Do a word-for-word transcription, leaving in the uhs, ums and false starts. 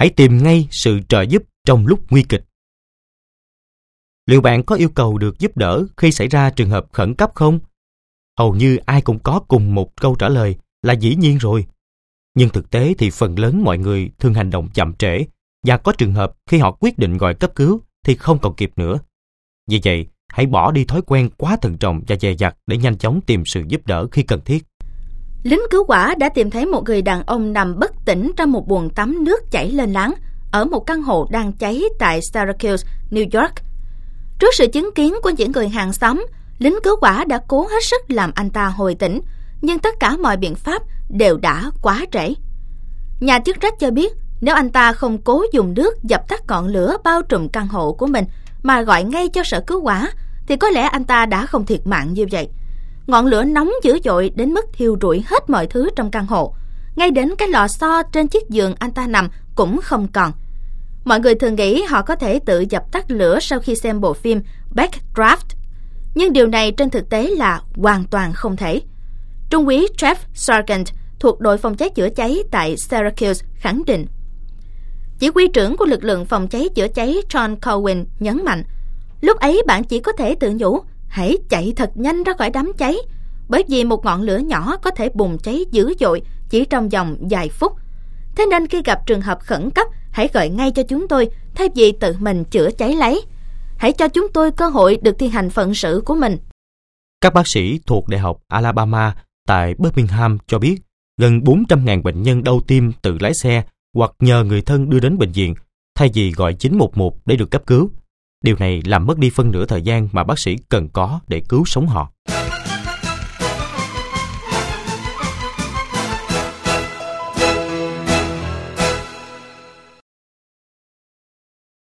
Hãy tìm ngay sự trợ giúp trong lúc nguy kịch. Liệu bạn có yêu cầu được giúp đỡ khi xảy ra trường hợp khẩn cấp không? Hầu như ai cũng có cùng một câu trả lời là dĩ nhiên rồi. Nhưng thực tế thì phần lớn mọi người thường hành động chậm trễ, và có trường hợp khi họ quyết định gọi cấp cứu thì không còn kịp nữa. Vì vậy, hãy bỏ đi thói quen quá thận trọng và dè dặt để nhanh chóng tìm sự giúp đỡ khi cần thiết. Lính cứu hỏa đã tìm thấy một người đàn ông nằm bất tỉnh trong một bồn tắm nước chảy lên láng ở một căn hộ đang cháy tại Syracuse, New York. Trước sự chứng kiến của những người hàng xóm, lính cứu hỏa đã cố hết sức làm anh ta hồi tỉnh, nhưng tất cả mọi biện pháp đều đã quá trễ. Nhà chức trách cho biết nếu anh ta không cố dùng nước dập tắt ngọn lửa bao trùm căn hộ của mình mà gọi ngay cho sở cứu hỏa, thì có lẽ anh ta đã không thiệt mạng như vậy. Ngọn lửa nóng dữ dội đến mức thiêu rụi hết mọi thứ trong căn hộ. Ngay đến cái lò xo trên chiếc giường anh ta nằm cũng không còn. Mọi người thường nghĩ họ có thể tự dập tắt lửa sau khi xem bộ phim Backdraft. Nhưng điều này trên thực tế là hoàn toàn không thể. Trung úy Jeff Sargent thuộc đội phòng cháy chữa cháy tại Syracuse khẳng định. Chỉ huy trưởng của lực lượng phòng cháy chữa cháy John Cowan nhấn mạnh, lúc ấy bạn chỉ có thể tự nhủ, hãy chạy thật nhanh ra khỏi đám cháy, bởi vì một ngọn lửa nhỏ có thể bùng cháy dữ dội chỉ trong vòng vài phút. Thế nên khi gặp trường hợp khẩn cấp, hãy gọi ngay cho chúng tôi thay vì tự mình chữa cháy lấy. Hãy cho chúng tôi cơ hội được thi hành phận sự của mình. Các bác sĩ thuộc Đại học Alabama tại Birmingham cho biết gần bốn trăm nghìn bệnh nhân đau tim tự lái xe hoặc nhờ người thân đưa đến bệnh viện thay vì gọi chín một một để được cấp cứu. Điều này làm mất đi phân nửa thời gian mà bác sĩ cần có để cứu sống họ.